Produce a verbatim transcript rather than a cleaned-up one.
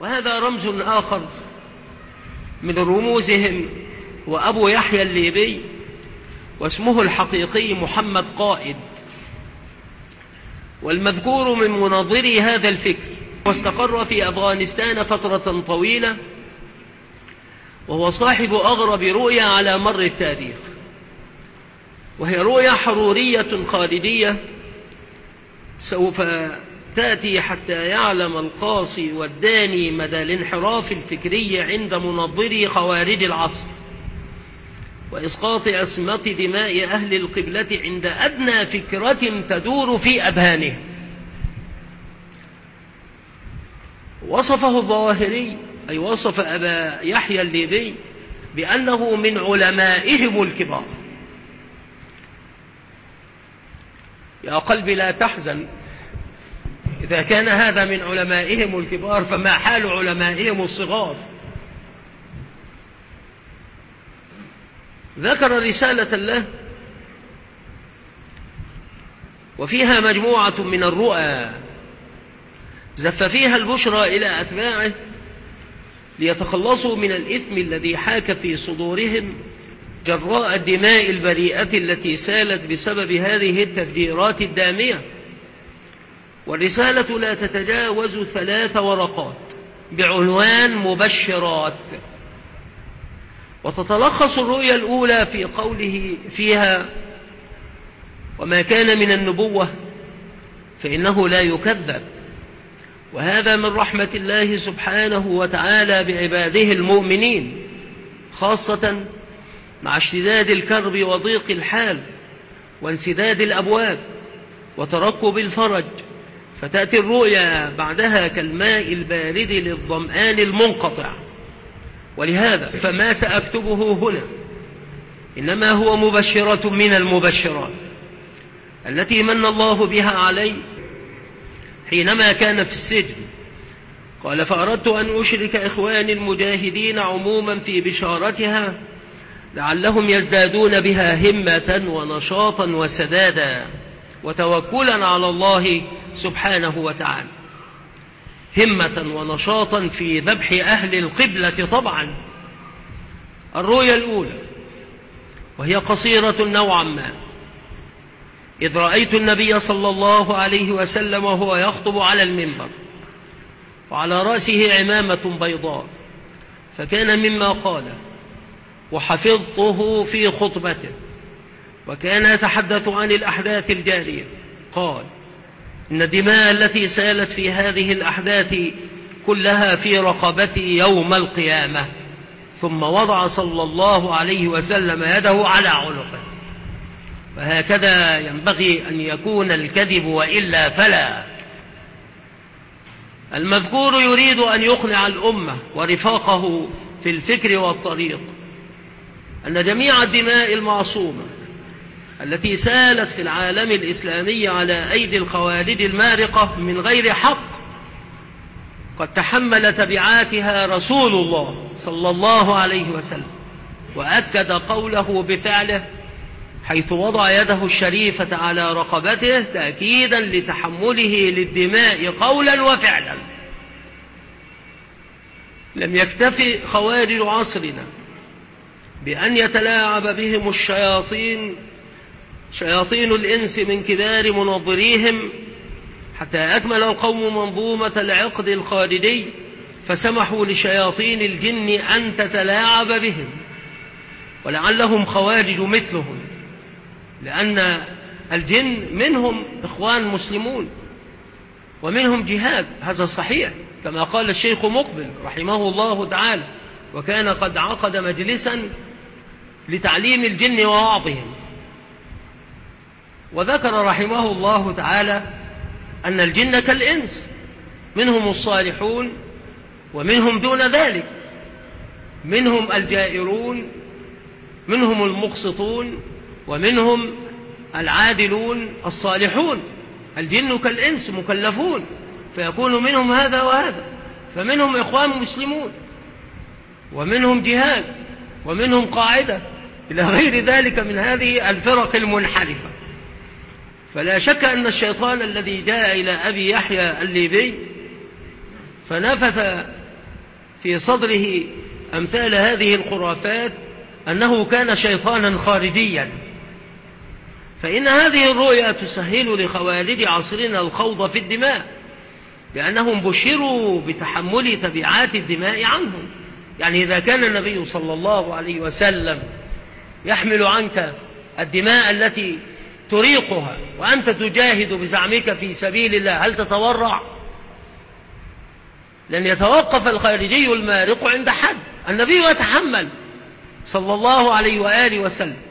وهذا رمز آخر من رموزهم، وأبو يحيى الليبي واسمه الحقيقي محمد قائد، والمذكور من مناظري هذا الفكر، واستقر في أفغانستان فترة طويلة، وهو صاحب أغرب رؤية على مر التاريخ، وهي رؤية حرورية خالدية سوف تأتي حتى يعلم القاصي والداني مدى الانحراف الفكري عند منظري خوارج العصر، وإسقاط عصمة دماء أهل القبلة عند أدنى فكرة تدور في أذهانهم. وصفه الظواهري، أي وصف أبا يحيى الليبي بأنه من علمائهم الكبار. يا قلبي لا تحزن، إذا كان هذا من علمائهم الكبار فما حال علمائهم الصغار؟ ذكر رسالة له وفيها مجموعة من الرؤى زف فيها البشرى إلى أتباعه ليتخلصوا من الإثم الذي حاك في صدورهم جراء الدماء البريئة التي سالت بسبب هذه التفجيرات الدامية. والرسالة لا تتجاوز ثلاث ورقات بعنوان مبشرات، وتتلخص الرؤيا الأولى في قوله فيها: وما كان من النبوة فإنه لا يكذب، وهذا من رحمة الله سبحانه وتعالى بعباده المؤمنين، خاصة مع اشتداد الكرب وضيق الحال وانسداد الأبواب وترقب الفرج، فتأتي الرؤيا بعدها كالماء البارد للظمآن المنقطع. ولهذا فما سأكتبه هنا إنما هو مبشرة من المبشرات التي من الله بها علي حينما كان في السجن. قال: فأردت أن أشرك إخواني المجاهدين عموما في بشارتها لعلهم يزدادون بها همة ونشاطا وسدادا وتوكلا على الله سبحانه وتعالى. همة ونشاطا في ذبح أهل القبلة طبعا. الرؤيا الأولى وهي قصيرة نوعا ما: إذ رأيت النبي صلى الله عليه وسلم وهو يخطب على المنبر وعلى رأسه عمامة بيضاء، فكان مما قال وحفظته في خطبته، وكان يتحدث عن الأحداث الجارية. قال: إن الدماء التي سالت في هذه الأحداث كلها في رقبتي يوم القيامة. ثم وضع صلى الله عليه وسلم يده على عنقه. فهكذا ينبغي أن يكون الكذب، وإلا فلا. المذكور يريد أن يقنع الأمة ورفاقه في الفكر والطريق أن جميع الدماء المعصومة التي سالت في العالم الإسلامي على أيدي الخوارج المارقة من غير حق قد تحمل تبعاتها رسول الله صلى الله عليه وسلم، وأكد قوله بفعله حيث وضع يده الشريفة على رقبته تأكيدا لتحمله للدماء قولا وفعلا. لم يكتفي خوارج عصرنا بأن يتلاعب بهم الشياطين شياطين الإنس من كبار منظريهم حتى أكمل القوم منظومة العقد الخارجي، فسمحوا لشياطين الجن أن تتلاعب بهم، ولعلهم خوارج مثلهم، لأن الجن منهم إخوان مسلمون ومنهم جهاد، هذا صحيح كما قال الشيخ مقبل رحمه الله تعالى، وكان قد عقد مجلسا لتعليم الجن ووعظهم، وذكر رحمه الله تعالى أن الجن كالإنس، منهم الصالحون ومنهم دون ذلك، منهم الجائرون، منهم المقسطون، ومنهم العادلون الصالحون. الجن كالإنس مكلفون، فيكون منهم هذا وهذا، فمنهم إخوان مسلمون ومنهم جهاد ومنهم قاعدة إلى غير ذلك من هذه الفرق المنحرفة. فلا شك أن الشيطان الذي جاء إلى أبي يحيى الليبي فنفث في صدره أمثال هذه الخرافات أنه كان شيطانا خارجيا، فإن هذه الرؤيا تسهل لخوارج عصرنا الخوض في الدماء، لأنهم بشروا بتحمل تبعات الدماء عنهم. يعني إذا كان النبي صلى الله عليه وسلم يحمل عنك الدماء التي تريقها وأنت تجاهد بزعمك في سبيل الله، هل تتورع؟ لن يتوقف الخارجي المارق عند حد. النبي يتحمل صلى الله عليه وآله وسلم،